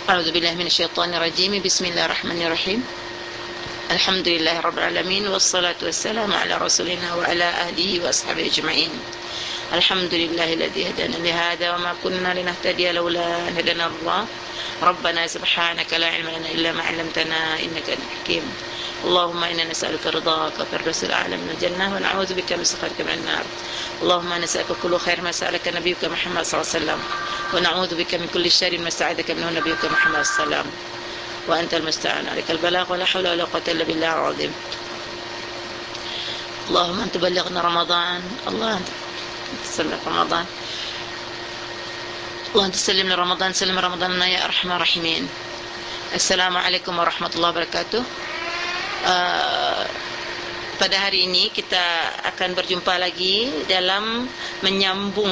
أعوذ بالله من الشيطان الرجيم. بسم الله الرحمن الرحيم. الحمد لله رب العالمين، والصلاة والسلام على رسولنا وعلى آله وأصحابه أجمعين. الحمد لله الذي هدانا لهذا وما كنا لنهتدي لولا أن هدانا الله. ربنا سبحانك لا علم لنا إلا ما علمتنا إنك أنت الحكيم. اللهم إنا نسألك رضاك والفردوس الأعلى من الجنة، ونعوذ بك من سخطك من النار. اللهم نسألك كل خير ما سألك نبيك محمد صلى الله عليه وسلم، ونعوذ بك من كل شر ما استعاذك منه نبيك محمد صلى الله عليه وسلم، وأنت المستعان، عليك البلاغ ولا حول ولا قوة إلا بالله العظيم. اللهم أنت بلغنا رمضان، الله أنت تسلم رمضان، الله أنت تسلمنا رمضان، سلم رمضاننا يا أرحم الراحمين. Assalamualaikum warahmatullahi wabarakatuh. Pada hari ini kita akan berjumpa lagi dalam menyambung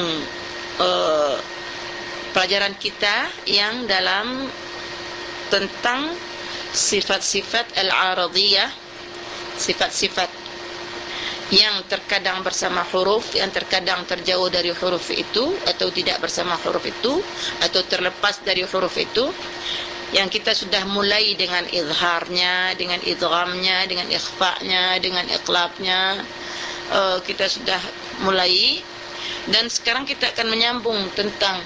pelajaran kita yang dalam tentang sifat-sifat al-aradiyah, sifat-sifat yang terkadang bersama huruf, yang terkadang terjauh dari huruf itu, atau tidak bersama huruf itu, atau terlepas dari huruf itu, yang kita sudah mulai dengan izharnya, dengan idghamnya, dengan ikhfa'nya, dengan iqlabnya. Kita sudah mulai, dan sekarang kita akan menyambung tentang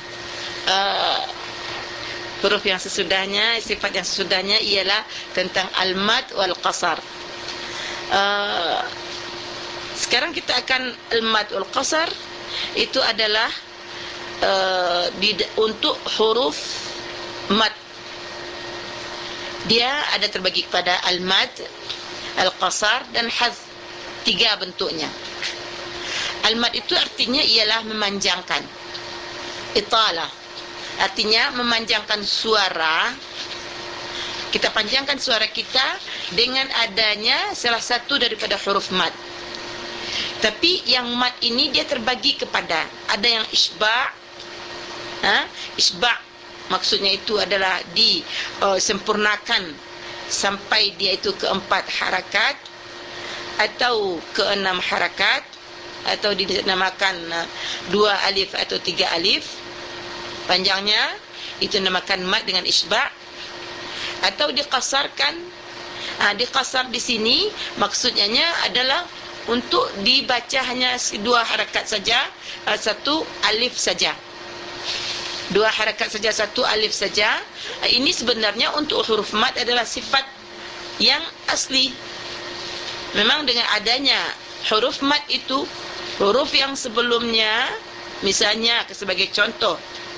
huruf yang sesudahnya, sifat yang sesudahnya, ialah tentang al-mad wal qasar. Sekarang kita akan al-mad wal qasar. Itu adalah untuk huruf mad. Dia ada terbagi kepada al-mad, al-qasar dan hadz. 3 bentuknya. Al-mad itu artinya ialah memanjangkan, italah, artinya memanjangkan suara. Kita panjangkan suara kita dengan adanya salah satu daripada huruf mad. Tapi yang mad ini dia terbagi kepada, ada yang isba'. Isba' maksudnya itu adalah disempurnakan sampai dia itu ke 4 harakat atau ke 6 harakat, atau dinamakan 2 alif atau 3 alif panjangnya, itu dinamakan mad dengan isba'. Atau diqasarkan. Diqasar di sini maksudnya adalah untuk dibaca hanya 2 harakat saja, 1 alif saja. 2 harakat saja, 1 alif saja. Ini sebenarnya untuk huruf mad adalah sifat yang asli. Memang dengan adanya huruf mad itu, huruf yang sebelumnya, misalnya sebagai contoh,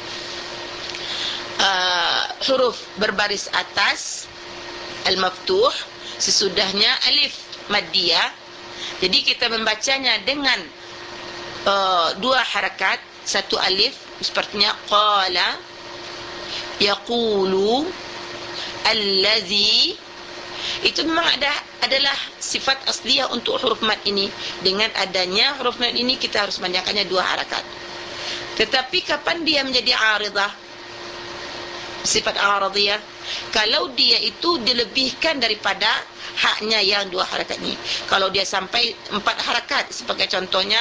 huruf berbaris atas al-maftuh, sesudahnya alif maddiyah. Jadi kita membacanya dengan 2 harakat, 1 alif, sepertinya qala, yaqulu, allazi. Itu memang adalah sifat asliyah untuk huruf mad ini. Dengan adanya huruf mad ini kita harus panjangkannya 2 harakat. Tetapi kapan dia menjadi aridah, sifat aradiyah? Kalau dia itu dilebihkan daripada haknya yang 2 harakat ini. Kalau dia sampai 4 harakat, sebagai contohnya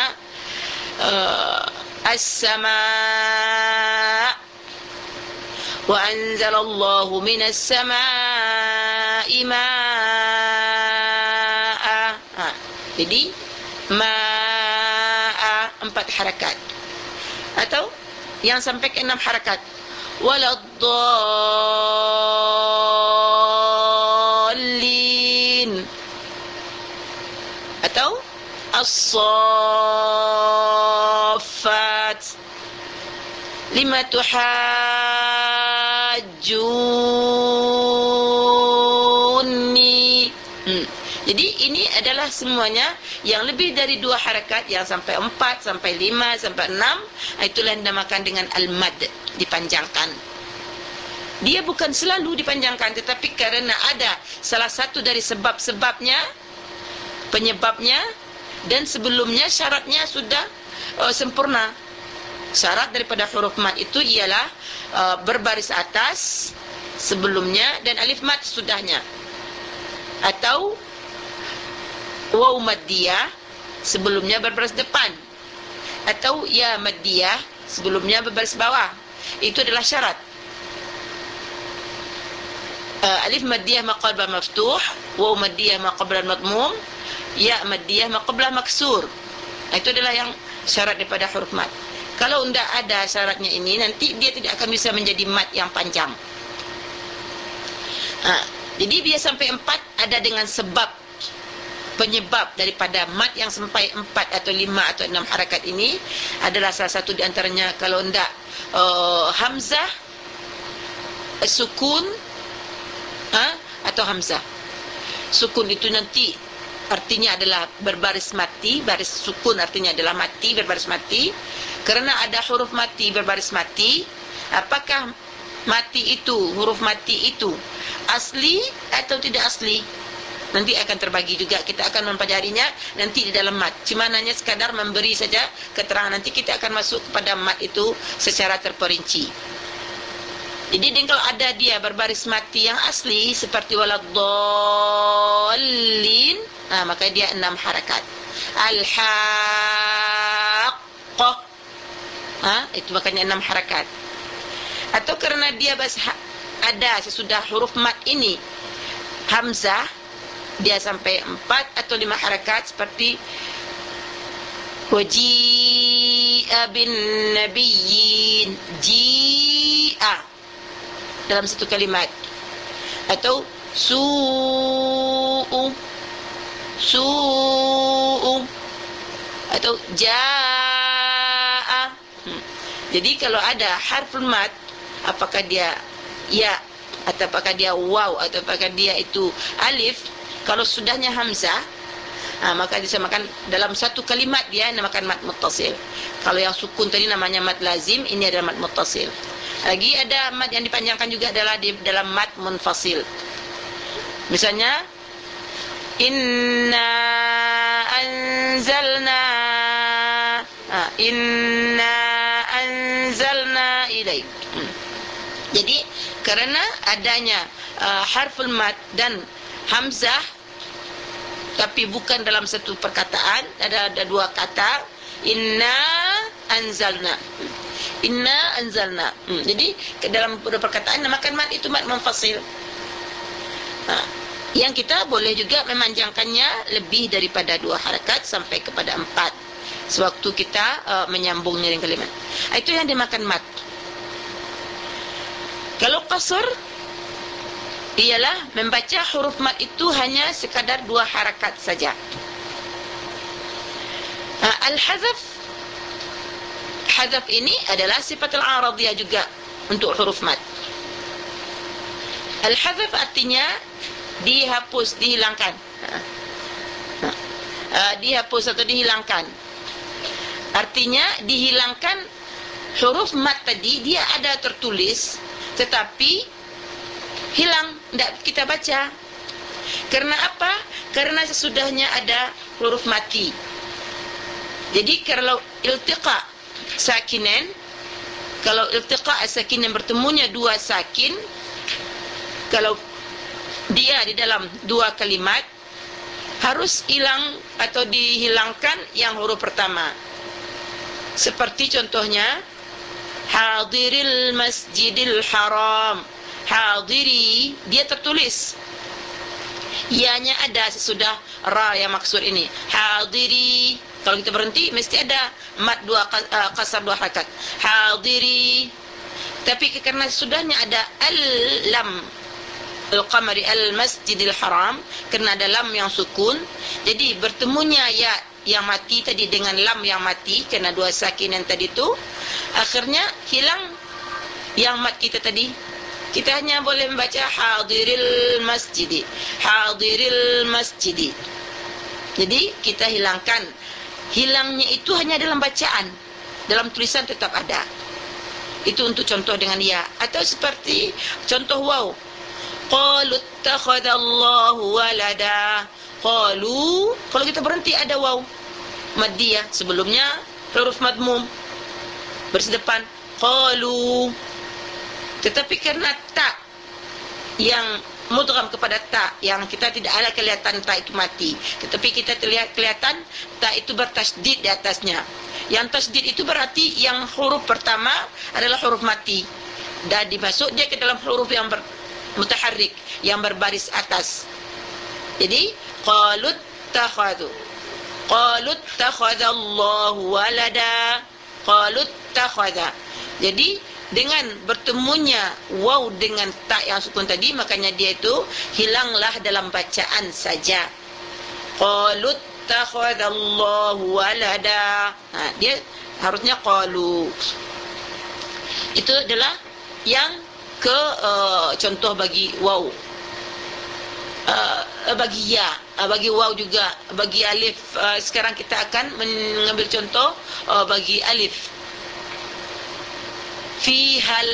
as-samaa, wa anzalallahu minas samaa'i maa'a. Jadi maa'a 4 harakat. Atau yang sampai ke 6 harakat, waladdallin, atau as-saffat, lima tuhajjuni. Jadi ini adalah semuanya yang lebih dari 2 harakat, yang sampai 4, sampai 5, sampai 6. Itulah yang dinamakan dengan al-mad, dipanjangkan. Dia bukan selalu dipanjangkan, tetapi kerana ada salah satu dari sebab-sebabnya, penyebabnya, dan sebelumnya syaratnya sudah sempurna. Syarat daripada huruf mad itu ialah berbaris atas sebelumnya dan alif mad sudahnya, atau waw maddiyah sebelumnya berbaris depan, atau ya maddiyah sebelumnya berbaris bawah. Itu adalah syarat. alif maddiyah ma qabla maftuh, waw maddiyah ma qabla madmum, ya maddiyah ma qabla maksur. Itu adalah yang syarat daripada huruf mat. Kalau tidak ada syaratnya ini, nanti dia tidak akan bisa menjadi mat yang panjang. Jadi dia sampai 4 ada dengan sebab, penyebab daripada mat yang sampai 4 atau 5 atau 6 harakat ini adalah salah satu di antaranya kalau tidak hamzah, sukun, atau hamzah. Sukun itu nanti artinya adalah berbaris mati, baris sukun artinya adalah mati, berbaris mati. Kerana ada huruf mati, berbaris mati, apakah mati itu, huruf mati itu asli atau tidak asli? Nanti akan terbagi juga, kita akan mempelajarinya nanti di dalam mat. Cuma hanya sekadar memberi saja keterangan, nanti kita akan masuk kepada mat itu secara terperinci. Jadi kalau ada dia berbaris mati yang asli seperti waladdallin, maka dia 6 harakat. Al-haqqah, itu makanya 6 harakat. Atau kerana dia ada sesudah huruf mat ini hamzah, dia sampai 4 atau 5 harakat seperti waji'a bin nabiyyin, ji'a dalam satu kalimat, atau su'u, atau ja'a. Jadi kalau ada harful mat, apakah dia ya atau apakah dia waw atau apakah dia itu alif, kalau sudahnya hamzah, maka disamakan dalam satu kalimat dia namakan mat muttasil. Kalau yang sukun tadi namanya mat lazim, ini adalah mat muttasil. Lagi ada mat yang dipanjangkan juga adalah di dalam mat munfasil. Misalnya inna anzalna ilaik. Jadi kerana adanya harful mat dan hamzah, tapi bukan dalam satu perkataan, ada dua kata, inna anzalna, jadi dalam perkataan namakan mat itu mat munfasil. Yang kita boleh juga memanjangkannya lebih daripada 2 harakat sampai kepada 4 sewaktu kita menyambung nyiring kalimat. Itu yang dimakan mat. Kalau qasr ialah membaca huruf mat itu hanya sekadar 2 harakat saja. Al-hazaf, hazaf ini adalah sifat al-aradiyah juga untuk huruf mat. Al-hazaf artinya dihapus, dihilangkan. Dihapus atau dihilangkan. Artinya dihilangkan huruf mat tadi, dia ada tertulis tetapi hilang, tidak kita baca. Karena apa? Karena sesudahnya ada huruf mati. Jadi kalau iltiqa sakinen, kalau iltiqa sakinen bertemunya 2 sakin, kalau dia di dalam 2 kalimat, harus hilang atau dihilangkan yang huruf pertama. Seperti contohnya hadiril masjidil haram. Hadiri, dia tertulis, ianya ada sesudah ra yang maksud ini. Hadiri, kalau kita berhenti mesti ada mat 2 qasar 2 harakat. Hadiri. Tapi karena sudahnya ada al-lam, al-qamari al-masjidil haram, kerana ada lam yang sukun, jadi bertemunya ya yang mati tadi dengan lam yang mati, kerana 2 sakin yang tadi tu, akhirnya hilang yang mat kita tadi. Kita hanya boleh membaca hadiril masjidi, hadiril masjidi. Jadi kita hilangkan. Hilangnya itu hanya dalam bacaan, dalam tulisan tetap ada. Itu untuk contoh dengan ya. Atau seperti contoh waw, qalu ittakhadallahu walada. Qalu, kalau kita berhenti ada waw maddiyah, sebelumnya huruf madmum bersedepan qalu. Tetapi kerana tak yang mudgham kepada tak, yang kita tidak ada kelihatan tak itu mati, tetapi kita terlihat kelihatan tak itu bertasydid di atasnya. Yang tasydid itu berarti yang huruf pertama adalah huruf mati, dan dimasuk dia ke dalam huruf yang mutaharrik yang berbaris atas. Jadi qalut takhadhu, qalut takhadallahu walada, qalut takhadha. Jadi dengan bertemunya waw dengan ta yang sukun tadi, makanya dia itu hilanglah dalam bacaan saja. Qalut takhadallahu walada. Dia harusnya qalu. Itu adalah yang ke contoh bagi waw. Bagi ya, bagi waw juga, bagi alif. Sekarang kita akan mengambil contoh bagi alif. Fihal,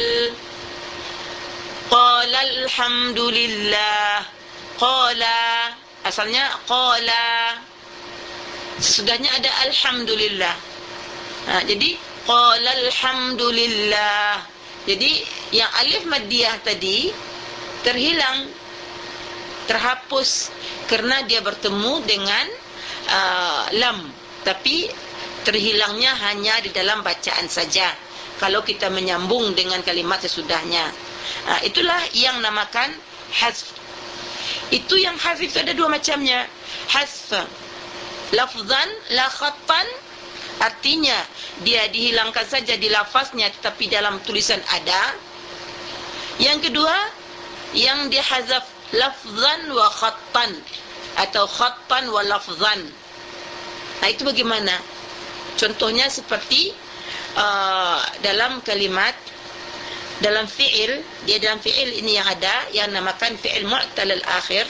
qala alhamdulillah, qala, asalnya qala, sesudahnya ada alhamdulillah. Jadi qala alhamdulillah. Jadi yang alif maddiyah tadi terhilang, terhapus kerana dia bertemu dengan lam, tapi terhilangnya hanya di dalam bacaan saja. Kalau kita menyambung dengan kalimat sesudahnya, itulah yang namakan hazf. Itu yang hazf itu ada dua macamnya. Hazf lafzan la khattan, artinya dia dihilangkan saja di lafaznya tetapi dalam tulisan ada. Yang kedua, yang dihazaf lafzan wa khattan, atau khattan wa lafzan. Itu bagaimana? Contohnya seperti dalam kalimat, dalam fi'il, dia dalam fi'il ini yang ada, yang namakan fi'il mu'tal al-akhir.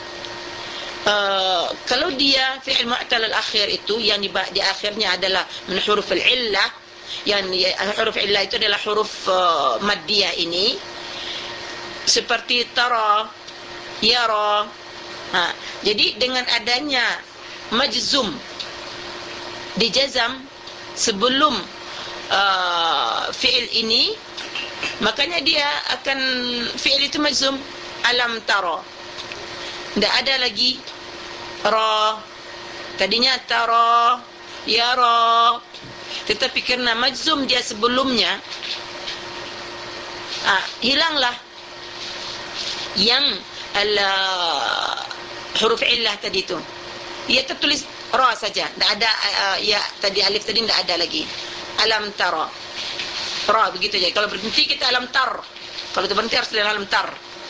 Kalau dia fi'il mu'tal al-akhir itu, yang di akhirnya adalah min huruf al-illah, yang huruf illah itu adalah huruf maddiyah ini, seperti tara, yara. Jadi dengan adanya majzum, dijazam sebelum fi'il ini, makanya dia akan, fi'il itu majzum. Alam tara, tidak ada lagi ra, tadinya tara, yara, tetapi kerana majzum dia sebelumnya, hilanglah yang huruf illah tadi tu. Ia tertulis ra saja, tidak ada ya tadi, alif tadi tidak ada lagi. Alam tara, ra begitu je. Kalau berhenti kita alam tar, kalau berhenti harus alam tar.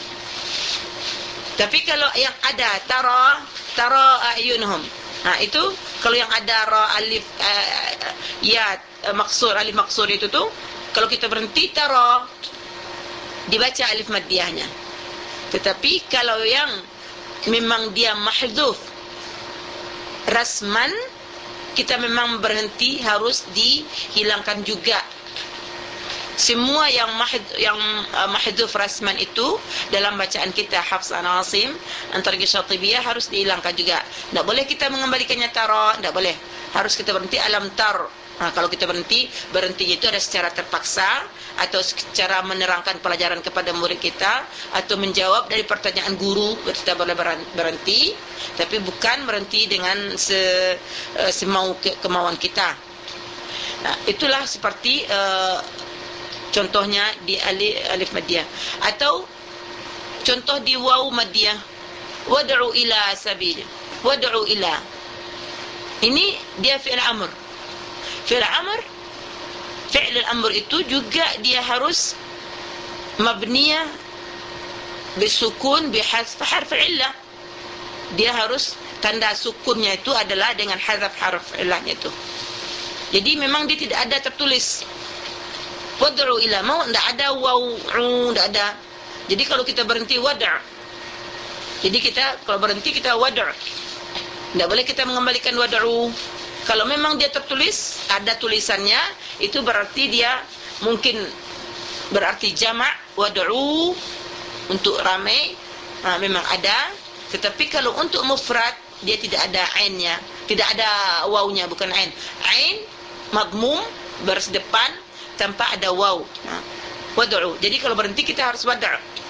Tapi kalau yang ada tara ayunhum, itu kalau yang ada ra, alif, ya maksur, alif maksur itu tu, kalau kita berhenti tara, dibaca alif maddiyahnya. Tetapi kalau yang memang dia mahdzuf rasman, kita memang berhenti, harus dihilangkan juga. Semua yang mahdzuf rasman itu dalam bacaan kita Hafs an Asim antara Syatibiyah harus dihilangkan juga. Tak boleh kita mengembalikannya tara, tak boleh. Harus kita berhenti alam tar. Kalau kita berhenti itu ada secara terpaksa, atau secara menerangkan pelajaran kepada murid kita, atau menjawab dari pertanyaan guru, kita boleh berhenti. Tapi bukan berhenti dengan semau kemauan kita. Itulah seperti contohnya di alif maddiyah, atau contoh di waw maddiyah, wad'u ila sabil, wad'u ila. Ini dia fi'il amr. Fi'il amr, fi'il amr itu juga dia harus mabniyah bisukun bihazf harf illah. Dia harus tanda sukunnya itu adalah dengan hazaf harf illahnya itu. Jadi memang dia tidak ada tertulis wad'u ila, mau tidak ada waw'u, tidak ada. Jadi kalau kita berhenti wad', jadi kita kalau berhenti kita wad', tidak boleh kita mengembalikan wad'u. Kalau memang dia tertulis, ada tulisannya, itu berarti dia mungkin berarti jamak wad'u, untuk ramai, memang ada. Tetapi kalau untuk mufrad, dia tidak ada ainnya, tidak ada wawnya, bukan ain. Ain madmum, baris depan tanpa ada waw. Wad'u. Jadi kalau berhenti kita harus wad'.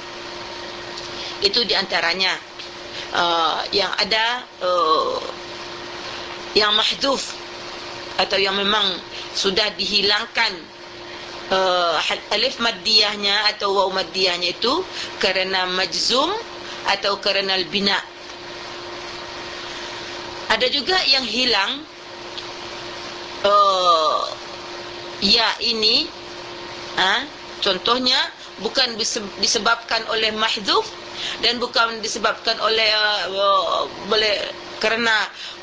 Itu diantaranya yang ada yang mahdzuf, atau yang memang sudah dihilangkan alif maddiyahnya atau waw maddiyahnya itu kerana majzum atau kerana bina. Ada juga yang hilang ya ini, contohnya bukan disebabkan oleh mahdzuf dan bukan disebabkan oleh kerana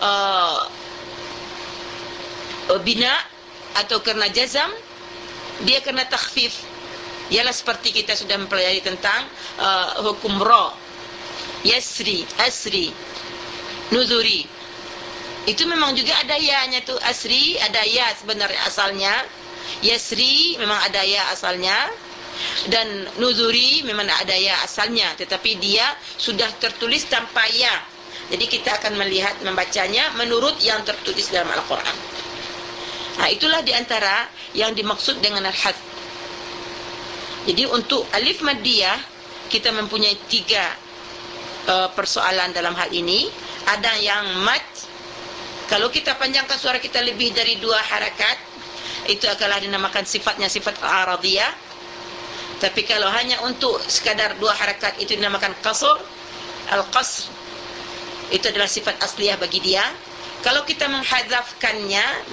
bina atau kerana jazam, dia kena takhfif. Ialah seperti kita sudah mempelajari tentang hukum ra, yasri, asri, nuzuri. Itu memang juga ada ya-nya tu. Asri ada ya sebenarnya asalnya, yasri memang ada ya asalnya, dan nuzuri memang ada ya asalnya, tetapi dia sudah tertulis tanpa ya. Jadi kita akan melihat, membacanya menurut yang tertulis dalam Al-Quran. Itulah diantara yang dimaksud dengan al-hadz. Jadi untuk alif maddiyah kita mempunyai 3 persoalan dalam hal ini. Ada yang mad, kalau kita panjangkan suara kita lebih dari 2 harakat, itu adalah dinamakan sifatnya sifat aradhiyah. Tapi kalau hanya untuk sekadar 2 harakat, itu dinamakan qasr. Al-qasr itu adalah sifat asliyah bagi dia. Kalau kita menghadzafkannya,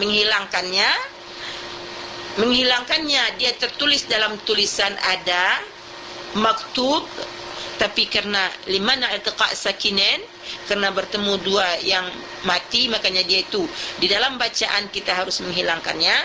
menghilangkannya, dia tertulis dalam tulisan ada maktub, tapi kerana limana iltiqa' sakinain, kerana bertemu 2 yang mati, makanya dia itu di dalam bacaan kita harus menghilangkannya.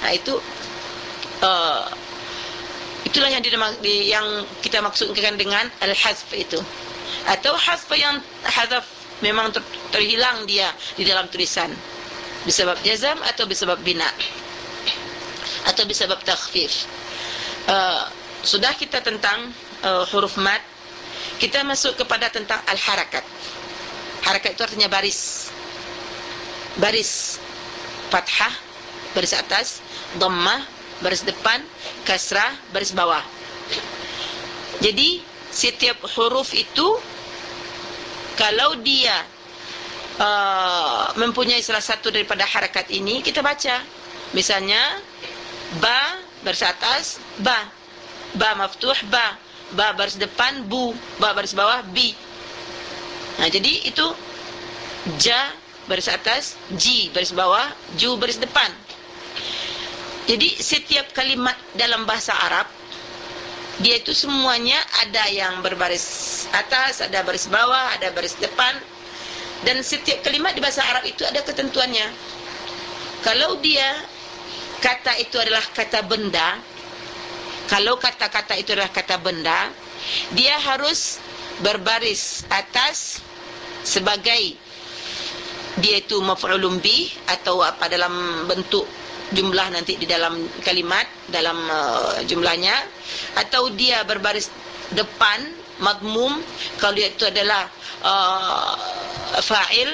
Itulah yang kita maksudkan dengan al-hazf itu. Atau hazf yang hazaf memang terhilang dia di dalam tulisan bisebab jazam atau bisebab bina atau bisebab takhfif. Sudah kita tentang huruf mad. Kita masuk kepada tentang al-harakat. Harakat itu artinya baris. Baris fathah, baris atas, dhammah, baris depan, kasrah, baris bawah. Jadi setiap huruf itu kalau dia mempunyai salah satu daripada harakat ini, kita baca. Misalnya ba baris atas, ba maftuh, ba baris depan, bu, ba baris bawah, bi. Jadi itu ja baris atas, ji baris bawah, ju baris depan. Jadi setiap kalimat dalam bahasa Arab, dia itu semuanya ada yang berbaris atas, ada baris bawah, ada baris depan. Dan setiap kalimat di bahasa Arab itu ada ketentuannya. Kalau dia kata itu adalah kata benda, kalau kata-kata itu adalah kata benda, dia harus berbaris atas sebagai dia itu maf'ulun bih atau apa dalam bentuk jumlah nanti di dalam kalimat, dalam jumlahnya, atau dia berbaris depan madmum kalau dia itu adalah fa'il,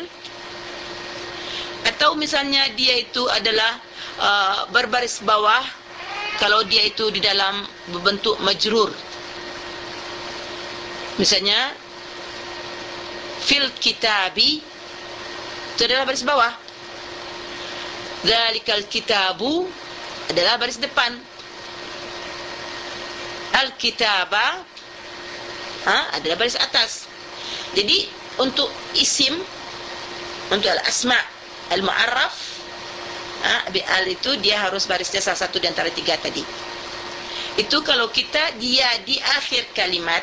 atau misalnya dia itu adalah berbaris bawah kalau dia itu di dalam bentuk majrur. Misalnya fil kitabi itu adalah baris bawah, dzalikal kitabu adalah baris depan, al-kitaba adalah baris atas. Jadi untuk isim, untuk al-asma' al-mu'arraf, al itu dia harus barisnya salah satu di antara 3 tadi. Itu kalau dia di akhir kalimat,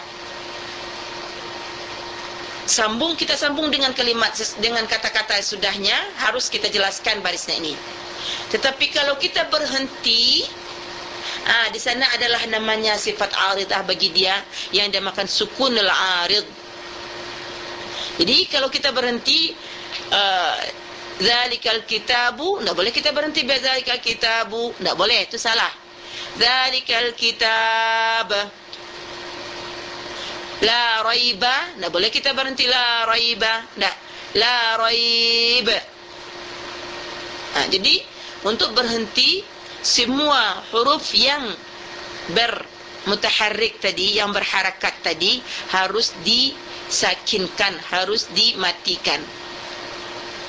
kita sambung dengan kalimat, dengan kata-kata sudahnya, harus kita jelaskan barisnya ini. Tetapi kalau kita berhenti, di sana adalah namanya sifat aridah bagi dia, yang dinamakan sukunul arid. Jadi kalau kita berhenti dzalikal kitabu, tak boleh kita berhenti dzalikal kitabu, tak boleh, itu salah. Dzalikal kitab la raiba, tak boleh kita berhenti la raiba, tak, la raib. Jadi untuk berhenti, semua huruf yang bermutaharrik tadi, yang berharakat tadi, harus disakinkan, harus dimatikan.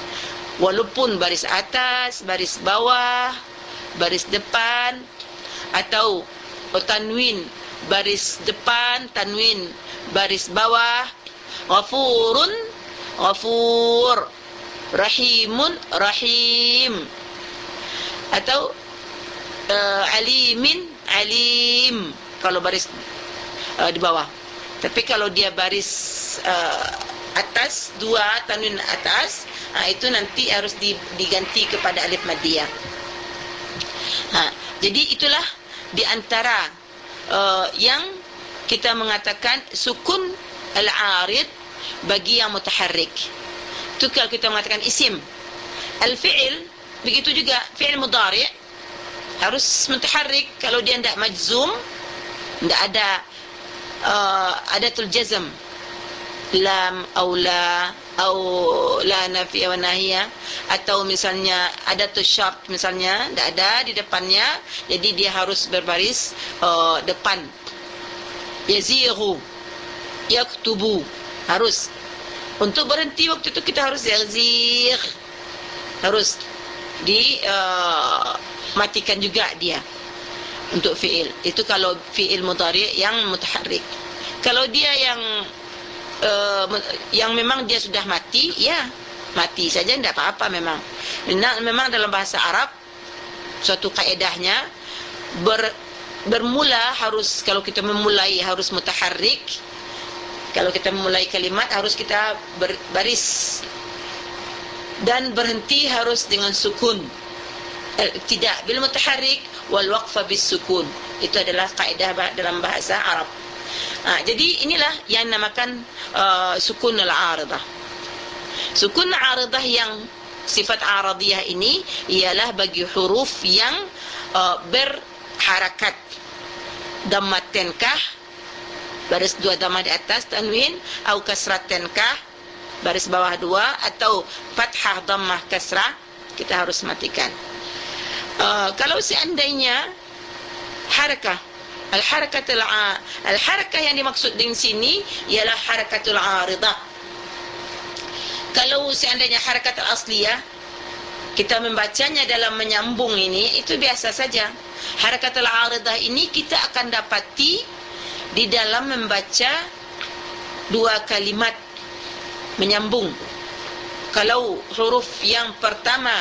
Walaupun baris atas, baris bawah, baris depan, atau tanwin baris depan, tanwin baris bawah. Ghafurun, ghafur. Rahimun, rahim. Atau alimin, alim kalau baris di bawah. Tapi kalau dia baris atas, dua tanwin atas, itu nanti harus diganti kepada alif maddiyah. Jadi itulah di antara yang kita mengatakan sukun al-arid bagi yang mutaharrik. Itu kalau kita mengatakan isim. Al-fi'il begitu juga, fi'il mudhari' harus mutaharrik. Kalau dia tidak majzum, tidak ada adatul jazm, lam au la au la nafiya wa nahiyah, atau misalnya adatul syart misalnya tidak ada di depannya, jadi dia harus berbaris depan. Yazighu, yaktubu, harus. Untuk berhenti waktu itu kita harus yazigh, harus matikan juga dia untuk fi'il. Itu kalau fi'il mudhari' yang mutaharrik. Kalau dia yang memang dia sudah mati, ya mati saja, tidak apa-apa memang. Memang dalam bahasa Arab suatu kaedahnya bermula harus, kalau kita memulai harus mutaharrik. Kalau kita memulai kalimat harus kita berbaris, dan berhenti harus dengan sukun. Tidak bil mutaharrik wal waqfa bis sukun. Itu adalah kaedah dalam bahasa Arab. Jadi inilah yang dinamakan sukun al-aridah. Sukun al-aridah yang sifat aradiyah ini ialah bagi huruf yang berharakat. Dhammatenkah, baris dua dhammah di atas tanwin, atau kasratenkah, baris bawah dua, atau fathah dhammah kasrah, kita harus matikan. Kalau seandainya harakah, al-harakah yang dimaksud di sini ialah harakatul aridah. Kalau seandainya harakat al-asliyah, kita membacanya dalam menyambung ini, itu biasa saja. Harakat al-aridah ini kita akan dapati di dalam membaca dua kalimat menyambung. Kalau huruf yang pertama,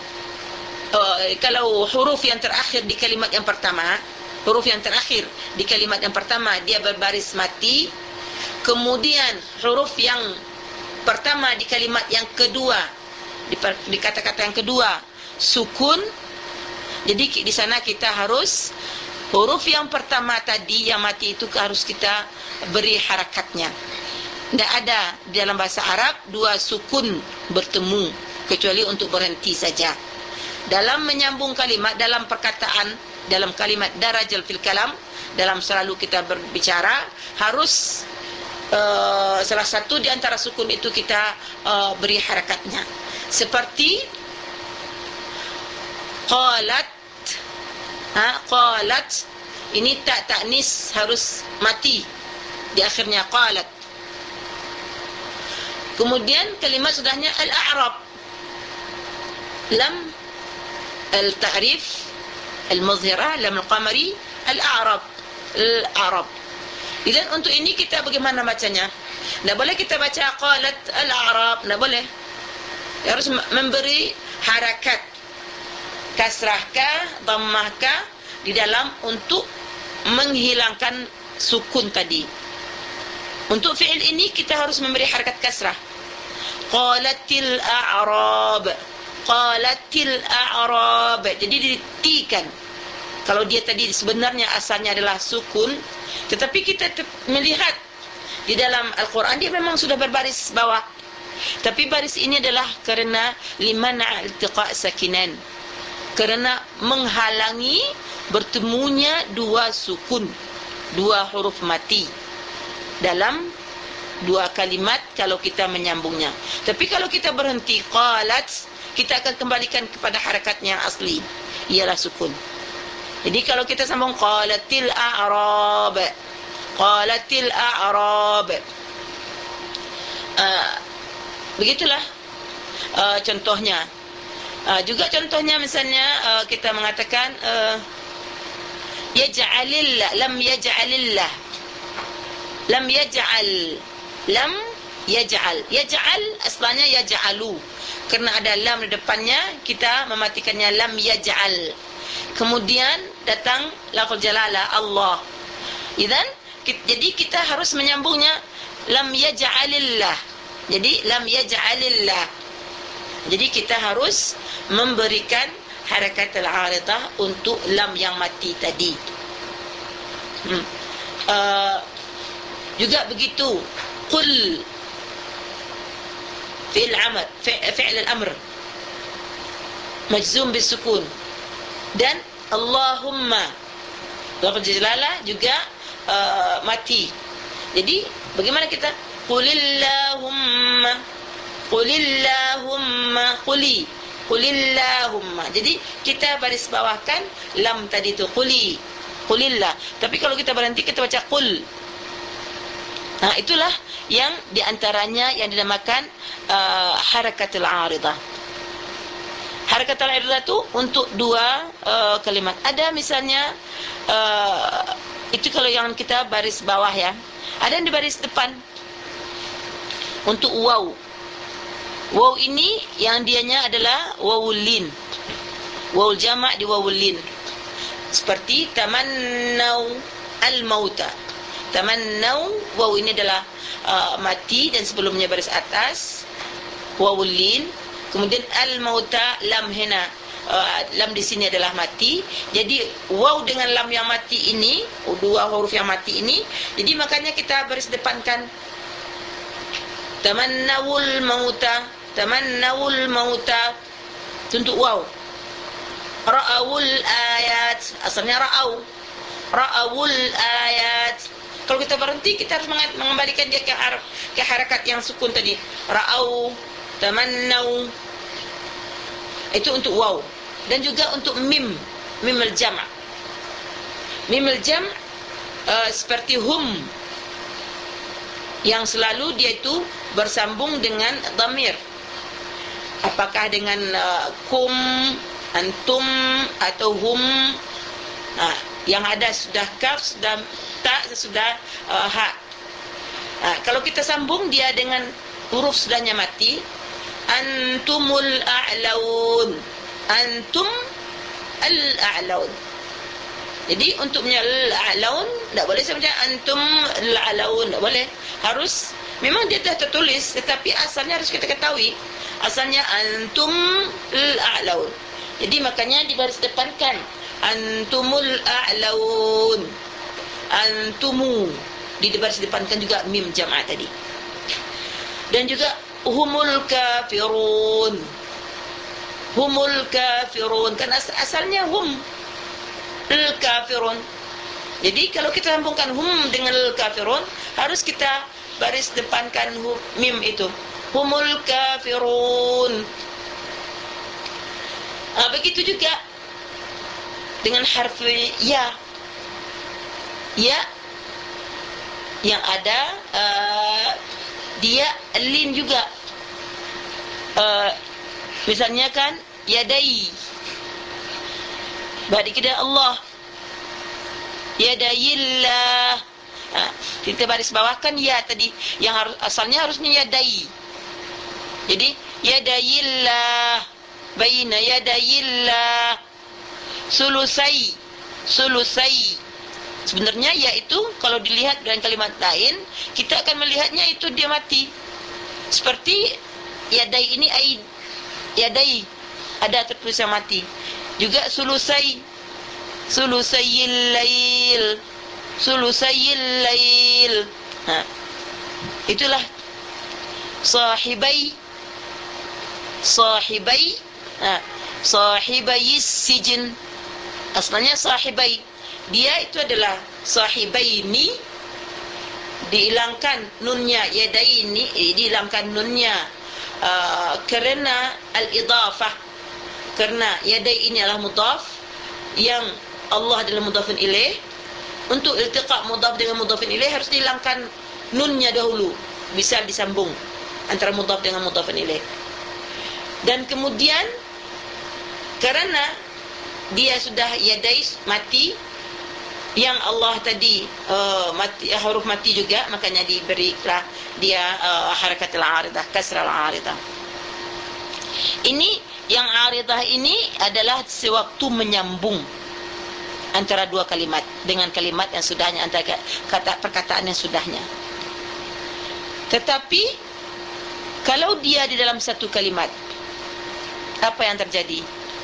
kalau huruf yang terakhir di kalimat yang pertama, huruf yang terakhir di kalimat yang pertama dia berbaris mati, kemudian huruf yang pertama di kalimat yang kedua, di kata-kata yang kedua sukun, jadi di sana kita harus huruf yang pertama tadi yang mati itu harus kita beri harakatnya. Tidak ada di dalam bahasa Arab dua sukun bertemu kecuali untuk berhenti saja. Dalam menyambung kalimat, dalam perkataan, dalam kalimat darajal fil kalam, dalam selalu kita berbicara, harus salah satu di antara sukun itu kita beri harakatnya. Seperti qalat, qalat ini tak taknis harus mati di akhirnya, qalat. Kemudian kalimat sudahnya al-a'rab, lam al-ta'rif al-muzhirah, lam al-qamari, al-a'rab, al-a'rab. Dan untuk ini kita bagaimana bacanya? Tidak boleh kita baca qalat al-a'rab, tidak boleh. Harus memberi harakat, kasrahkah, dhammahkah di dalam untuk menghilangkan sukun tadi. Untuk fi'il ini kita harus memberi harakat kasrah. Qalatil a'rab, qalatil a'rab, jadi ditikan. Kalau dia tadi sebenarnya asalnya adalah sukun, tetapi kita melihat di dalam Al-Quran dia memang sudah berbaris bawah, tapi baris ini adalah kerana limana iltiqa' sakinan, kerana menghalangi bertemunya dua sukun, dua huruf mati dalam dua kalimat kalau kita menyambungnya. Tapi kalau kita berhenti qalat, kita akan kembalikan kepada harakatnya yang asli, ialah sukun. Jadi kalau kita sambung qalatil a'rab, qalatil a'rab, begitulah contohnya. Juga contohnya misalnya kita mengatakan Yaj'alillah, lam yaj'alillah. Lam yaj'al. Lam yaj'al. Yaj'al asalnya yaj'alu. Kerana ada lam di depannya, kita mematikannya lam yaj'al. Kemudian datang lafaz jalalah Allah. Idzan jadi kita harus menyambungnya lam yaj'alillah. Jadi lam yaj'alillah. Jadi kita harus memberikan harakat al-'aridah untuk lam yang mati tadi. Juga begitu qul fi'l amr, fi'l al-amr majzum bisukun, dan Allahumma lafaz jalalah juga mati. Jadi bagaimana kita qulillahumma, qulillahumma, qulillahumma. Jadi kita baris bawahkan lam tadi tu quli, qulillah. Tapi kalau kita berhenti kita baca qul. Nah, itulah yang diantaranya yang dinamakan harakatul 'aridah. Harakatul 'aridah itu untuk dua kalimat. Ada misalnya itu kalau yang kita baris bawah ya. Ada yang di baris depan. Untuk waw. Waw ini yang dianya adalah wawul lin. Wawul jama' di wawul lin. Seperti tamannau al-mauta. Tamannau, waw ini adalah mati dan sebelumnya baris atas wawul lin. Kemudian al-mauta, lam hina, lam di sini adalah mati. Jadi waw dengan lam yang mati ini, dua huruf yang mati ini, jadi makanya kita baris depankan tamannawul mauta, tamannawul mauta untuk waw. Ra'awul ayat, asalnya ra'aw, ra'awul ayat. Kalau kita berhenti, kita harus mengembalikan dia ke harakat yang sukun tadi. Ra'au, tamannau. Itu untuk waw. Dan juga untuk mim, mim al-jam'. Mim al-jam' seperti hum, yang selalu dia itu bersambung dengan dhamir. Apakah dengan kum, antum, atau hum. Yang ada sudah kaf, sudah tak, sudah ha. Kalau kita sambung dia dengan huruf sudahnya mati, antumul a'laun, antum al-a'laun. Jadi untuknya al-a'laun tak boleh saya baca antum al-a'laun, tak boleh. Harus memang dia dah tertulis, tetapi asalnya harus kita ketahui asalnya antum al-a'laun. Jadi makanya di baris depankan antumul a'laun, antumu, di baris depankan juga mim jama' tadi. Dan juga humul kafirun, humul kafirun, kan asalnya hum al-kafirun. Jadi kalau kita sambungkan hum dengan al-kafirun, harus kita baris depankan mim itu, humul kafirun. Begitu juga dengan harf ya, ya yang ada dia lin juga. Misalnya kan yadai, bagi kita Allah yadayillah. Kita baris bawahkan ya tadi, yang harus asalnya harusnya yadai. Jadi yadayillah, baina yadayillah, sulusai, sulusai. Sebenarnya ya itu kalau dilihat dengan kalimat lain, kita akan melihatnya itu dia mati. Seperti yadai ini, aid, yadai ada tertulis yang mati. Juga sulusai, sulusayil lail, sulusayil lail. Itulah sahibai, sahibai, sahibai sijin. Asalnya sahibai, dia itu adalah sahibaini, dihilangkan nunnya, yadaini dihilangkan nunnya kerana al-idafah. Kerana yadai ini adalah mudhaf, yang Allah adalah mudhafun ilaih. Untuk iltiqa mudhaf dengan mudhafun ilaih harus dihilangkan nunnya dahulu, bisa disambung antara mudhaf dengan mudhafun ilaih. Dan kemudian kerana dia sudah yadai mati, yang Allah tadi mati, huruf mati juga, makanya diberilah dia harakatul aridah, kasrah aridah. Ini yang aridah ini adalah sewaktu menyambung antara dua kalimat dengan kalimat yang sudahnya, antara kata perkataan yang sudahnya. Tetapi kalau dia di dalam satu kalimat, apa yang terjadi?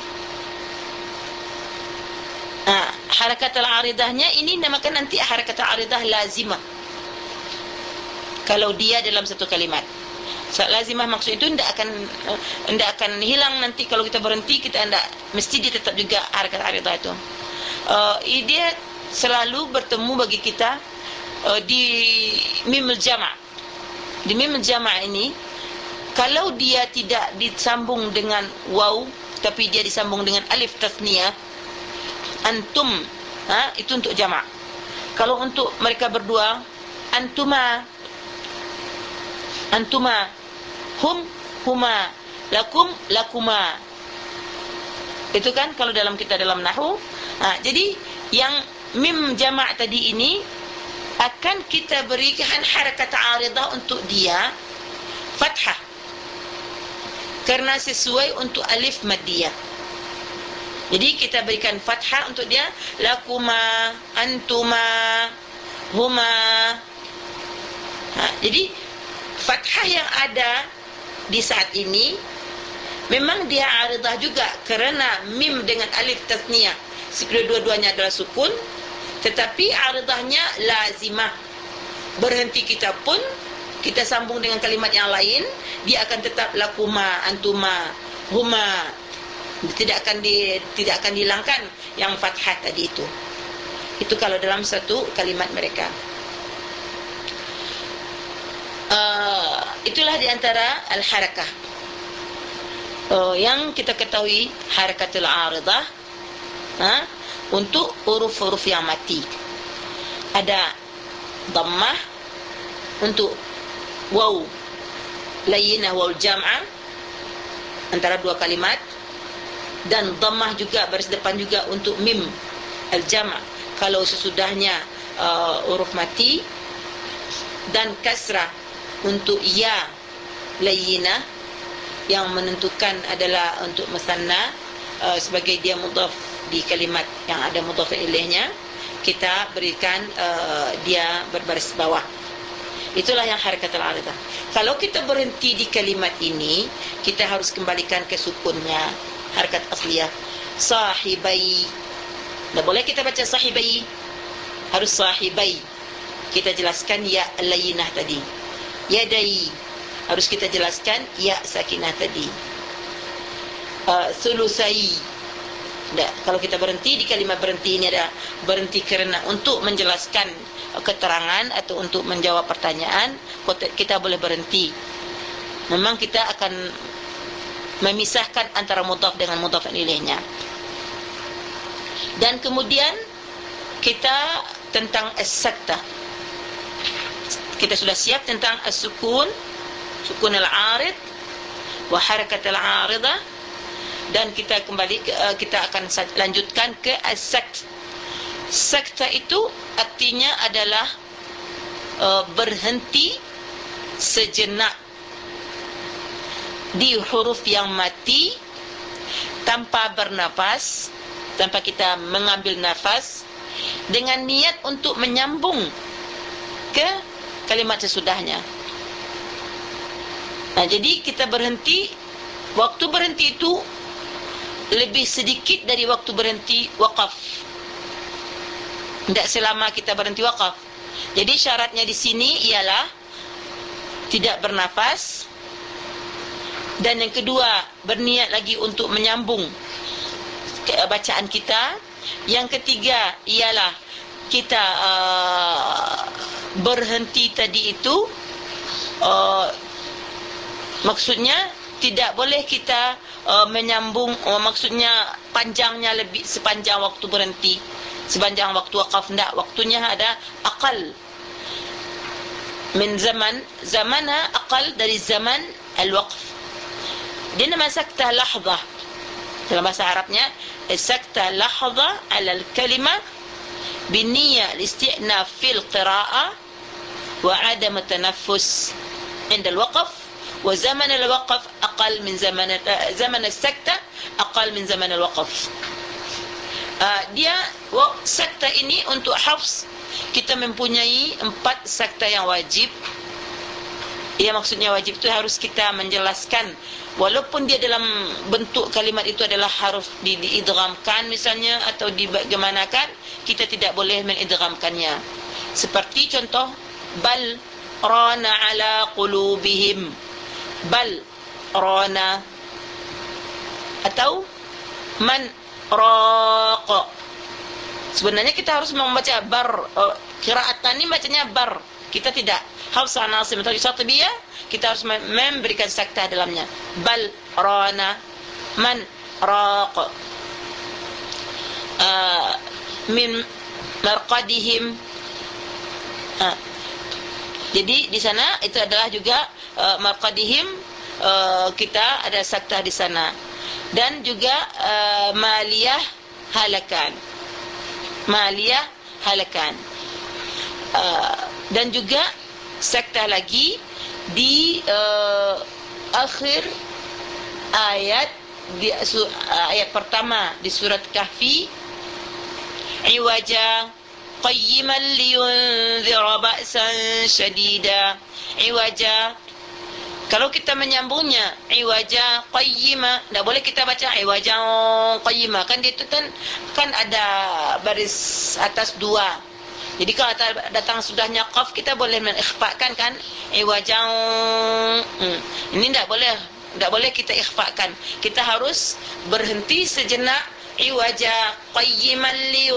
Harakatul aridahnya ini namakan nanti harakatul aridah lazimah. Kalau dia dalam satu kalimat, lazimah maksud itu tidak akan hilang nanti kalau kita berhenti, kita tidak mesti dia tetap juga harakat aridah itu. Dia selalu bertemu bagi kita di mimul jama'. Di mimul jama' ini, kalau dia tidak disambung dengan waw, tapi dia disambung dengan alif tasniyah, antum, itu untuk jama'. Kalau untuk mereka berdua, antuma, antuma, hum, huma, lakum, lakuma. Itu kan kalau dalam kita dalam nahwu. Jadi yang mim jama' tadi ini akan kita berikan harakat aridah untuk dia fathah, karena sesuai untuk alif maddiyah. Jadi kita berikan fathah untuk dia, lakuma, antuma, huma. Jadi fathah yang ada di saat ini memang dia aridah juga, kerana mim dengan alif tasniyah dua-duanya adalah sukun, tetapi aridahnya lazimah. Berhenti kita pun kita sambung dengan kalimat yang lain, dia akan tetap lakuma, antuma, huma. Tidak akan dihilangkan yang fathah tadi itu. Itu kalau dalam satu kalimat mereka. Itulah diantara al-harakah yang kita ketahui, harakatul aridah untuk huruf-huruf yang mati. Ada dhammah untuk waw layyinah, waw jam'ah antara dua kalimat, dan dhammah juga baris depan juga untuk mim al-jama' kalau sesudahnya huruf mati, dan kasrah untuk ya layyinah yang menentukan adalah untuk musanna, sebagai dia mudhaf di kalimat yang ada mudhaf ilaihnya, kita berikan dia berbaris bawah. Itulah yang harakatul aridah. Kalau kita berhenti di kalimat ini, kita harus kembalikan ke sukunnya, harakat asliyah. Sahibai, tidak boleh kita baca sahibai, harus sahibai. Kita jelaskan ya layyinah tadi. Yadai, harus kita jelaskan ya sakinah tadi. Sulusai, kalau kita berhenti di kalimat berhenti ini, ada berhenti kerana untuk menjelaskan keterangan atau untuk menjawab pertanyaan, kita boleh berhenti. Memang kita akan memisahkan antara mudhaf dengan mudhaf ilaihnya. Dan kemudian kita tentang as-saktah, kita sudah siap tentang as-sukun, sukun al-arid wa harakat al-aridah, dan kita kembali kita akan lanjutkan ke as-sakt. Sakta itu artinya adalah berhenti sejenak di huruf yang mati tanpa bernafas, tanpa kita mengambil nafas, dengan niat untuk menyambung ke kalimat sesudahnya. Jadi kita berhenti, waktu berhenti itu lebih sedikit dari waktu berhenti waqaf. Tidak selama kita berhenti waqaf. Jadi syaratnya di sini ialah tidak bernafas, dan yang kedua berniat lagi untuk menyambung bacaan kita. Yang ketiga ialah kita berhenti tadi itu, maksudnya tidak boleh kita menyambung, maksudnya panjangnya lebih sepanjang waktu berhenti, sepanjang waktu waqaf. Tidak, waktunya ada aqal min zamana aqal dari zaman al-waqf. Dia nama saktah lahzah dalam bahasa Arabnya. Saktah lahzah ala al-kalimah بالنية الاستئناف في القراءة وعدم التنفس عند الوقف وزمن الوقف أقل من زمن السكتة أقل من زمن الوقف. Dia sakta ini untuk hafz kita mempunyai 4 sakta yang wajib. Ya, maksudnya wajib itu harus kita menjelaskan walaupun dia dalam bentuk kalimat itu adalah harus diidghamkan misalnya atau dibagaimanakan, kita tidak boleh mengidghamkannya. Seperti contoh bal rana ala qulubihim, bal rana, atau man raq. Sebenarnya kita harus membaca bar, qiraatan ini bacanya bar, kita tidak. Hafs an Asim atau Syatibiyah kita harus memberikan sakta dalamnya. Bal rana, man raq, min marqadihim. Jadi di sana itu adalah juga marqadihim, kita ada sakta di sana. Dan juga maliyah halakan, maliyah halakan. Dan juga sakta lagi di akhir ayat, di ayat pertama di surat Kahfi, iwaja qayyiman liyunzira ba'san syadida. Iwaja, kalau kita menyambungnya iwaja qayyima, tidak boleh kita baca iwaja qayyima, kan dia itu kan ada baris atas 2. Jadi kalau datang sudahnya qaf, kita boleh mengikhfakan kan iwaja. Ini tidak boleh kita ikhfakan. Kita harus berhenti sejenak. Iwaja qayyiman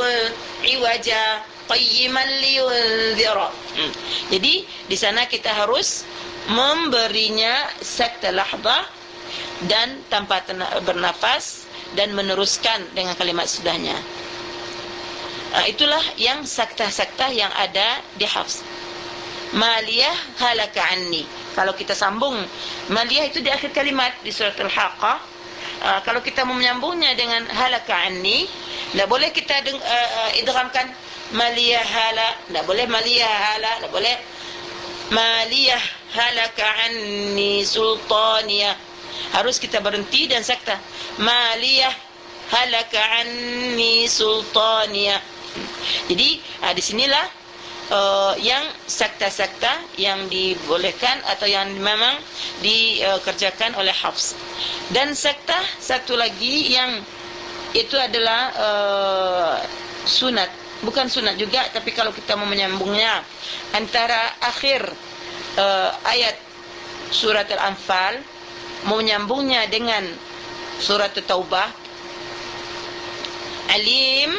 liyunzira. Jadi di sana kita harus memberinya sakta lahdah dan tanpa bernafas dan meneruskan dengan kalimat sudahnya. Itulah yang sakta-sakta yang ada di hafz. Maliyah halaka anni, kalau kita sambung maliyah itu di akhir kalimat di surat Al-Haqqah. Kalau kita mau menyambungnya dengan halaka anni, tidak boleh kita idghamkan maliyah hala, tidak boleh maliyah hala, tidak boleh maliyah halaka anni sultaniyah. Harus kita berhenti dan sakta. Maliyah halaka anni sultaniyah. Jadi di sinilah yang sakta-sakta yang dibolehkan atau yang memang dikerjakan oleh hafz. Dan sakta satu lagi yang itu adalah sunat, bukan sunat juga, tapi kalau kita mau menyambungnya antara akhir ayat surat Al-Anfal, mau menyambungnya dengan surat Taubah, alim,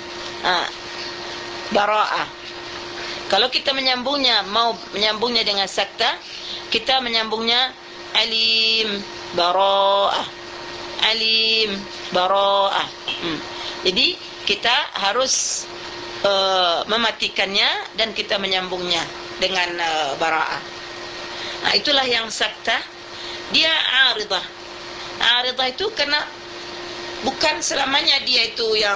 bara'ah. Kalau kita mau menyambungnya dengan sakta, kita menyambungnya alim bara'ah, alim bara'ah. Jadi kita harus mematikannya dan kita menyambungnya dengan bara'ah. Itulah yang sakta. Dia aridah. Aridah itu karena bukan selamanya dia itu yang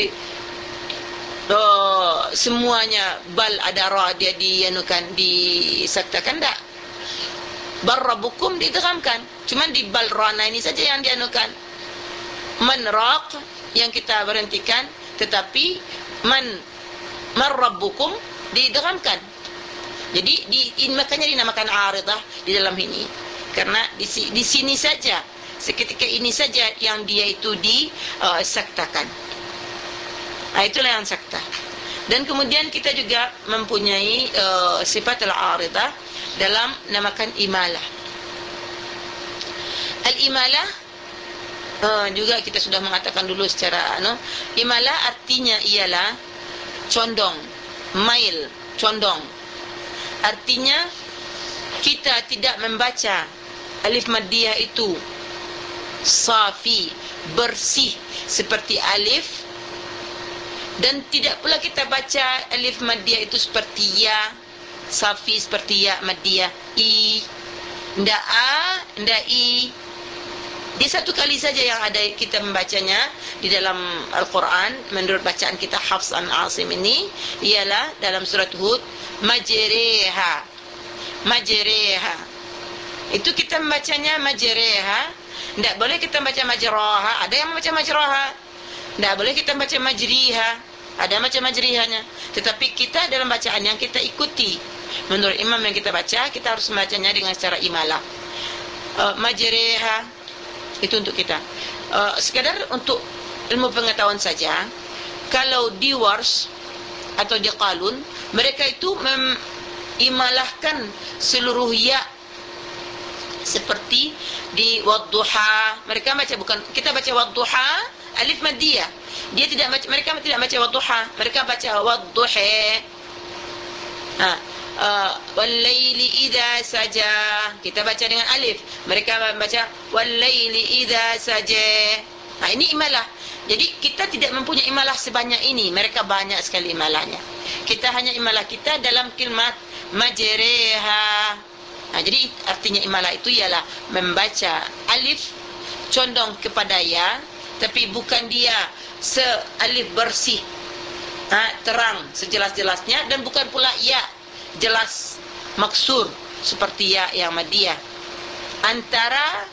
semuanya bal ada ra dia dianukan disaktakan, tak. Bal rabbukum diidghamkan, cuman di bal rana ini saja yang dianukan. Man raq yang kita berhentikan, tetapi man rabbukum diidghamkan. Jadi makanya dinamakan aridah di dalam ini, karena di sini saja, seketika ini saja yang dia itu disaktakan. Itulah yang sakta. Dan kemudian kita juga mempunyai sifat al-aridah dalam namakan imalah. Al-imalah juga kita sudah mengatakan dulu secara imalah artinya ialah condong, mail, condong. Artinya kita tidak membaca alif maddiyah itu safi, bersih seperti alif, dan tidak pula kita baca alif maddiyah itu seperti ya, safi seperti ya maddiyah, i, ndak a, ndak i. Dia satu kali saja yang ada kita membacanya di dalam Al-Quran menurut bacaan kita Hafs an Asim ini, ialah dalam surat Hud, majriha. Majriha. Itu kita membacanya majriha. Tidak boleh kita baca majraha. Ada yang membaca majraha. Tidak boleh kita baca majriha. Ada macam majrihanya. Tetapi kita dalam bacaan yang kita ikuti, menurut imam yang kita baca, kita harus membacanya dengan secara imalah. Majriha. Itu untuk kita. Sekadar untuk ilmu pengetahuan saja, kalau di Wars atau di Qalun, mereka itu imalahkan seluruh ya, seperti di wadduha. Mereka baca, bukan kita baca wadduha alif maddiyah. Dia tidak baca, mereka tidak baca wadduha, mereka baca wadduha. Wal-laili idza saja, kita baca dengan alif, mereka baca wal-laili idza saja. Ini imalah. Jadi kita tidak mempunyai imalah sebanyak ini, mereka banyak sekali imalahnya. Kita hanya imalah kita dalam kalimat majriha. Jadi artinya imalah itu ialah membaca alif condong kepada ya, tapi bukan dia sealif bersih, terang sejelas-jelasnya, dan bukan pula ya jelas maksur seperti ya yang madiyah. Antara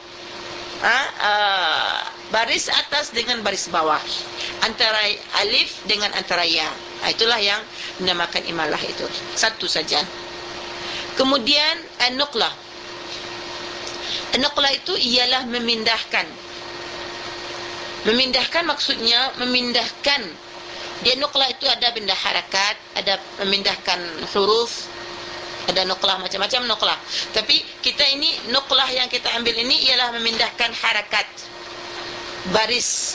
baris atas dengan baris bawah, antara alif dengan antara ya. Itulah yang dinamakan imalah itu. Satu saja. Kemudian an-nuqlah. An-nuqlah itu ialah memindahkan. Memindahkan maksudnya memindahkan. Dia nuqlah itu ada benda harakat, ada memindahkan huruf, ada nuqlah, macam-macam nuqlah. Tapi kita ini, nuqlah yang kita ambil ini ialah memindahkan harakat. Baris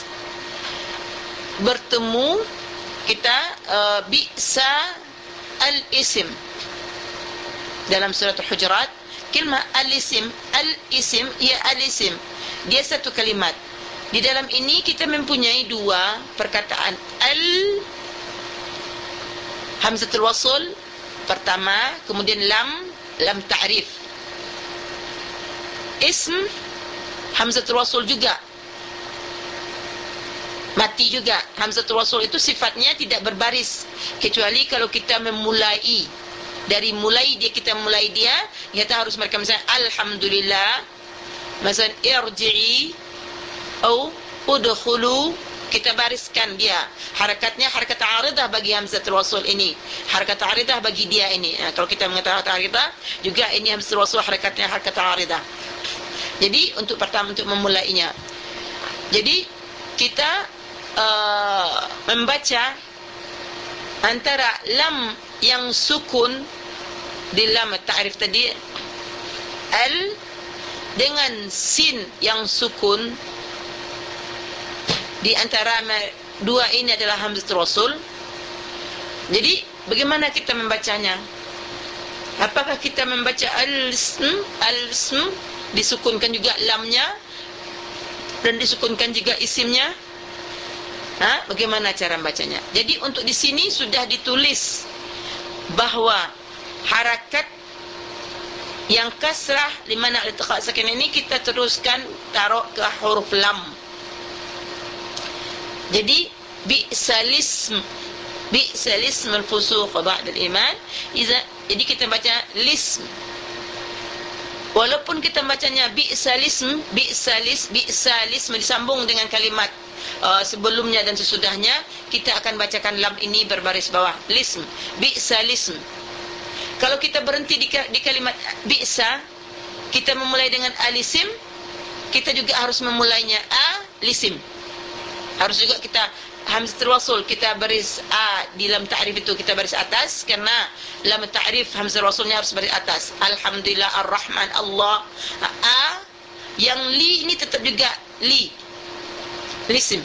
bertemu kita bi'sa al-isim. Dalam surat Hujurat, kalimat al-isim, al-isim, ia al-isim. Dia satu kalimat. Di dalam ini kita mempunyai dua perkataan. Hamzatul wasl pertama, kemudian lam ta'rif. Ism hamzatul wasl juga mati juga. Hamzatul wasl itu sifatnya tidak berbaris, kecuali kalau kita memulai dari mulai dia, kita mulai dia, kita harus mereka misalnya alhamdulillah, misalnya irji'i atau udkhulu, kita bariskan dia. Harakatnya harakat aridah bagi hamzatul wasl ini, harakat aridah bagi dia ini. Kalau kita mengatakan harakat aridah, juga ini hamzatul wasl harakatnya harakat aridah. Jadi untuk pertama, untuk memulainya, jadi kita membaca antara lam yang sukun di lam ta'rif tadi, al, dengan sin yang sukun. Di antara dua ini adalah hamzatul wasl. Jadi bagaimana kita membacanya? Apakah kita membaca al-ism disukunkan juga lamnya dan disukunkan juga isimnya? Bagaimana cara membacanya? Jadi untuk di sini sudah ditulis bahwa harakat yang kasrah limana al-iltiqa sakin ini kita teruskan taruh ke huruf lam. Jadi bi'salism al-fusuq ba'da al-iman. Jadi kita baca lism, walaupun kita bacanya bi'salism disambung dengan kalimat sebelumnya dan sesudahnya, kita akan bacakan lam ini berbaris bawah, lism, bi'salism. Kalau kita berhenti di kalimat bi'sa, kita memulai dengan alisim, kita juga harus memulainya lisim. Harus juga kita hamzatul wasl kita baris di lam ta'rif itu kita baris atas, karena lam ta'rif hamzatul waslnya harus baris atas. Alhamdulillah, ar-rahman, Allah. Yang li ini tetap juga lisim.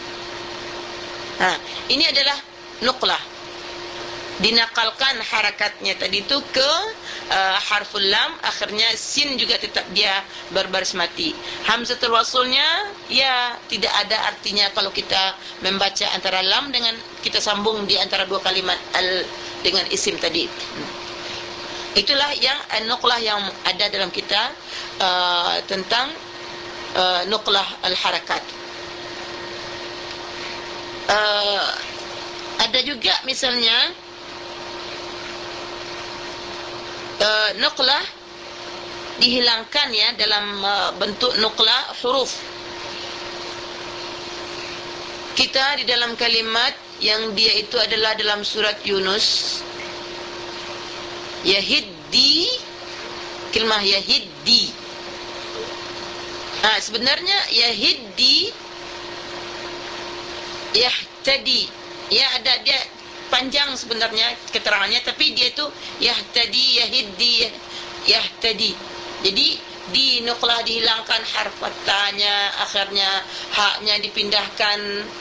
Ini adalah nuqlah. Dinakalkan harakatnya tadi itu ke harful lam, akhirnya sin juga tetap dia berbaris mati. Hamzatul waslnya ya tidak ada artinya kalau kita membaca antara lam dengan kita sambung di antara dua kalimat al dengan isim tadi. Itulah yang nuqlah yang ada dalam kita tentang nuqlah al-harakat. Ada juga misalnya nuqlah dihilangkan ya dalam bentuk nuqlah huruf. Kita di dalam kalimat yang dia itu adalah dalam surat Yunus, yahiddi, kalimah yahiddi. Sebenarnya yahiddi, yahtadi, ya ada dia panjang sebenarnya keterangannya, tapi dia itu yahtadi, yahiddi, yahtadi. Jadi di nuqlah dihilangkan harf fathahnya, akhirnya haknya dipindahkan.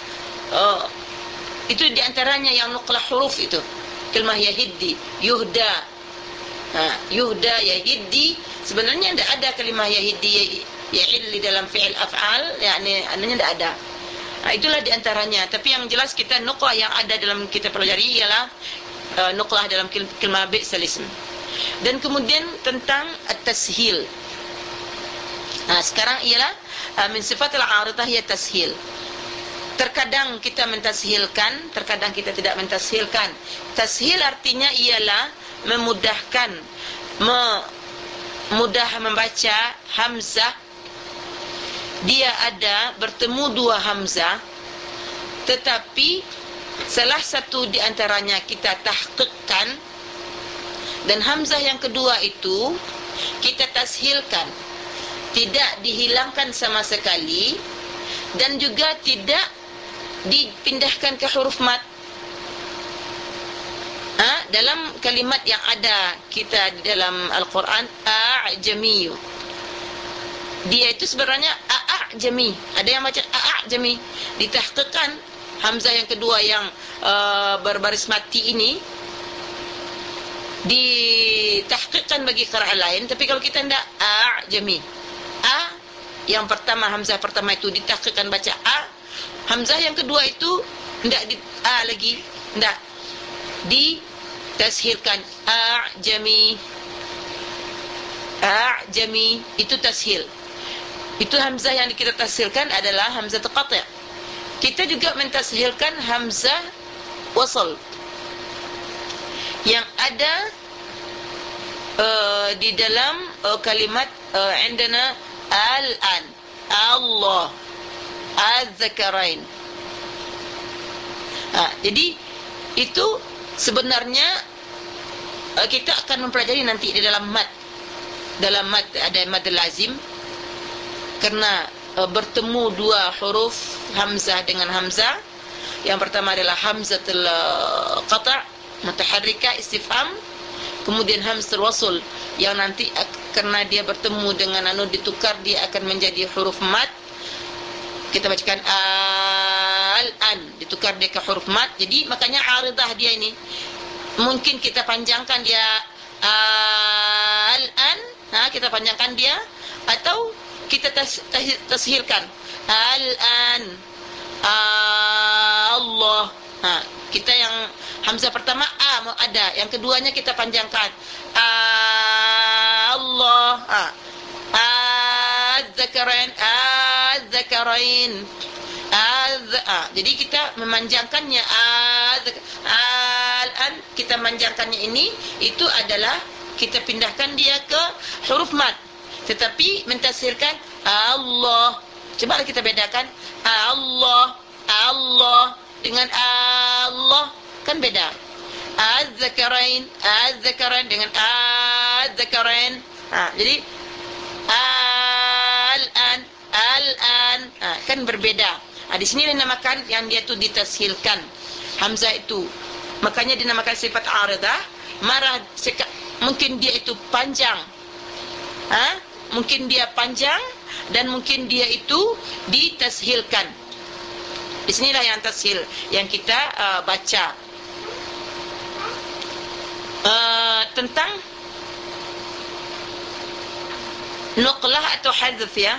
Itu diantaranya yang nuqlah huruf itu. Kalimah yahiddi, yuhda. Yuhda, yahiddi. Sebenarnya tidak ada kalimah yahiddi ya'il dalam fi'il af'al, yakni adanya tidak ada. Itulah diantaranya. Tapi yang jelas kita nuqlah yang ada dalam kita pelajari ialah nuqlah dalam kalimah bi'sal ism. Dan kemudian tentang at-tashil. Sekarang ialah min sifat al-'aridah ya tashil. Terkadang kita mentashilkan, terkadang kita tidak mentashilkan. Tashil artinya ialah memudahkan, mudah membaca hamzah. Dia ada bertemu dua hamzah, tetapi salah satu di antaranya kita tahqiqkan, dan hamzah yang kedua itu kita tashilkan, tidak dihilangkan sama sekali, dan juga tidak dipindahkan ke huruf mat. Dalam kalimat yang ada kita di dalam Al-Quran, a'jamiyu, dia itu sebenarnya a'jami. Ada yang baca a'jami, ditahqiqkan hamzah yang kedua yang berbaris mati ini, ditahqiqkan bagi qira'ah lain. Tapi kalau kita tidak, a'jami, yang pertama, hamzah pertama itu ditahqiqkan baca hamzah yang kedua itu tidak di lagi, tidak ditashilkan, a'jami, a'jami, itu tashil. Itu hamzah yang kita tashilkan adalah hamzah qati'. Kita juga mentashilkan hamzah wasl yang ada di dalam kalimat indana al-an, Allah, az-zakarain. Jadi itu sebenarnya kita akan mempelajari nanti di dalam mad. Dalam mad ada mad lazim, kerana bertemu dua huruf hamzah dengan hamzah. Yang pertama adalah hamzatul qata' mutaharrika istifham, kemudian hamzatul wasl yang nanti karena dia bertemu dengan ditukar, dia akan menjadi huruf mad. Kita bacakan al-an, ditukar dia ke huruf mat. Jadi makanya aridah dia ini mungkin kita panjangkan dia al-an, kita panjangkan dia, atau kita tashilkan al-an, Allah. Kita yang hamzah pertama mau ada, yang keduanya kita panjangkan Allah, az-zakarain, az-zakarain, jadi kita memanjangkannya al-an, kita manjangkannya ini, itu adalah kita pindahkan dia ke huruf mat, tetapi mentafsirkan Allah. Coba kita bedakan Allah, Allah dengan Allah, kan beda. Az-zakarain, az-zakarain dengan az-zakarain. Jadi al-an, al-an, kan berbeda. Di sini dinamakan yang dia tu ditashilkan hamzah itu. Makanya dinamakan sifat aridah. Mungkin dia itu panjang, mungkin dia panjang, dan mungkin dia itu ditashilkan. Di sinilah yang tashil yang kita baca tentang nuqlah atau hadzf ya.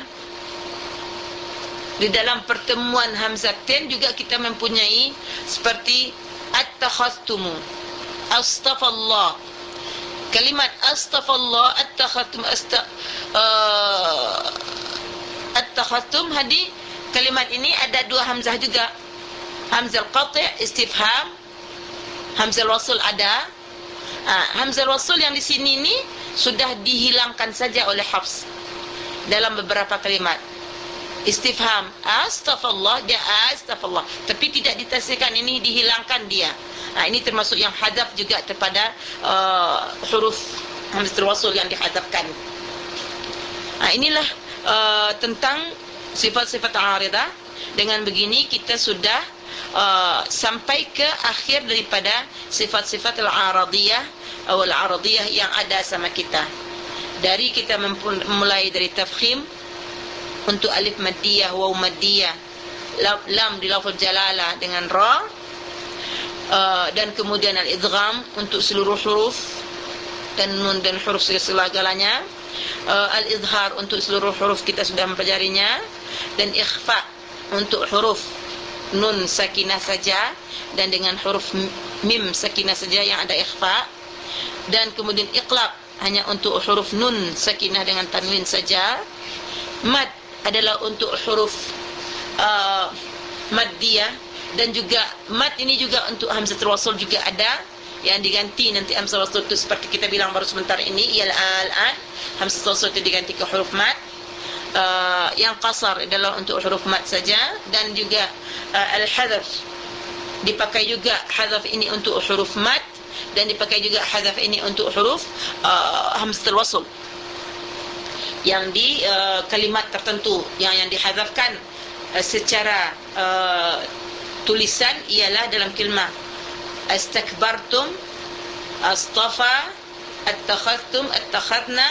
Di dalam pertemuan hamzatain juga kita mempunyai seperti at-takhaztumu, astafallah. Kalimat astafallah, at-takhaztum, at-takhattum hadi kalimat ini ada dua hamzah juga. Hamzah qati', istifham, hamzah wasl ada. Hamzah wasl yang di sini ni sudah dihilangkan saja oleh Hafs dalam beberapa kalimat. Istifham astaghfirullah, dia astaghfirullah, tapi tidak ditasihkan, ini dihilangkan dia. Ini termasuk yang hadaf juga kepada huruf hamzatul wasl yang dihadafkan. Inilah tentang sifat-sifat aridah. Dengan begini kita sudah sampai ke akhir daripada sifat-sifat al-aradiyah atau al-aradiyah yang ada sama kita. Dari kita mulai dari tafkhim untuk alif maddiyah, waw maddiyah, lam di lafaz jalalah dengan ra, dan kemudian al-idgham untuk seluruh huruf, dan nun dan huruf segala-galanya, al-izhar untuk seluruh huruf kita sudah mempelajarinya, dan ikhfa untuk huruf nun sakinah saja dan dengan huruf mim sakinah saja yang ada ikhfa, dan kemudian iqlab hanya untuk huruf nun sakinah dengan tanwin saja. Mad adalah untuk huruf maddiyah, dan juga mad ini juga untuk hamzatul wasl juga ada yang diganti nanti hamzatul wasl itu seperti kita bilang baru sebentar ini, ialah al-an hamzatul wasl itu diganti ke huruf mad. Yang qasar adalah untuk huruf mad saja, dan juga al-hadzaf dipakai juga, hadzaf ini untuk huruf mad, dan dipakai juga hadzaf ini untuk huruf hamzatul wasl yang di kalimat tertentu yang dihadzafkan secara tulisan, ialah dalam kalimah astakbartum, astafa, attakhadtum, attakhadna.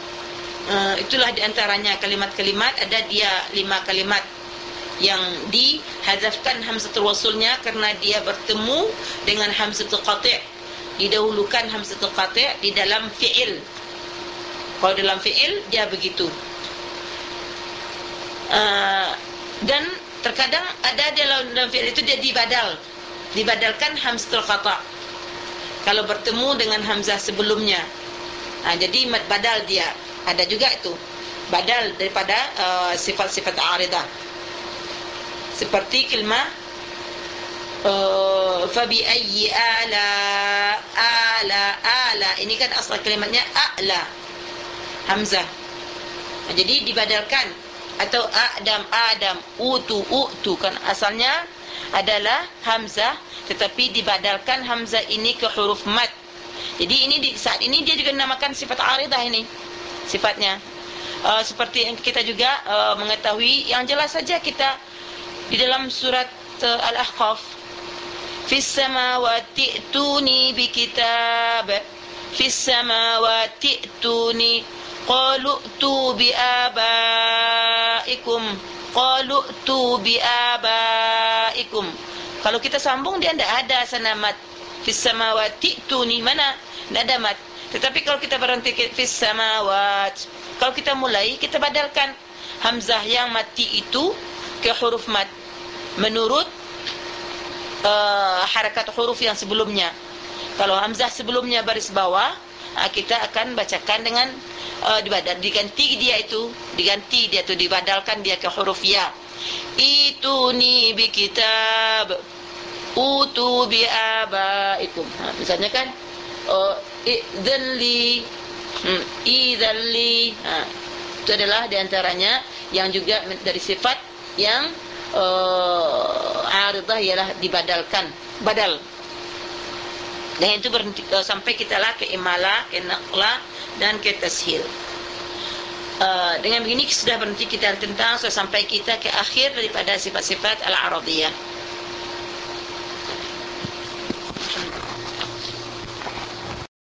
Itulah diantaranya kalimat-kalimat, ada dia 5 kalimat yang dihadzafkan hamzatul waslnya kerana dia bertemu dengan hamzatul qati'. Didahulukan hamzatul qati' di dalam fi'il. Kalau dalam fi'il dia begitu. Dan terkadang ada dalam fi'il itu dia dibadalkan hamzatul qata' kalau bertemu dengan hamzah sebelumnya. Jadi mad badal dia ada juga, itu badal daripada sifat-sifat aridah, seperti kalimah fa bi ayyi ala, ini kan asal kalimatnya a'la, hamzah. Jadi dibadalkan, atau adam, utu kan asalnya adalah hamzah, tetapi dibadalkan hamzah ini ke huruf mad. Jadi ini saat ini dia juga dinamakan sifat aridah ini sifatnya. Seperti yang kita juga mengetahui, yang jelas saja kita di dalam surat Al-Ahqaf, fis samawati tuni bikitab, fis samawati tuni, qalu tu bi abaikum, qalu tu bi abaikum. Kalau kita sambung dia tidak ada sana mat. Fis samawati tuni, mana tidak ada mat. Tetapi kalau kita berhenti fis samawat, kalau kita mulai, kita badalkan hamzah yang mati itu ke huruf mad menurut harakat huruf yang sebelumnya. Kalau hamzah sebelumnya baris bawah, kita akan bacakan dengan diganti dia itu, dibadalkan dia ke huruf ya. Ituni bi kitab, utu bi abaikum. Misalnya kan idzalli, idzalli. Itu adalah diantaranya yang juga dari sifat yang aridah, ialah dibadalkan, badal. Dan itu berhenti, sampai kita lah ke imalah, ke naqlah, dan ke tashil. Dengan begini sudah berhenti kita tentang, sudah sampai kita ke akhir daripada sifat-sifat al-aradiyah.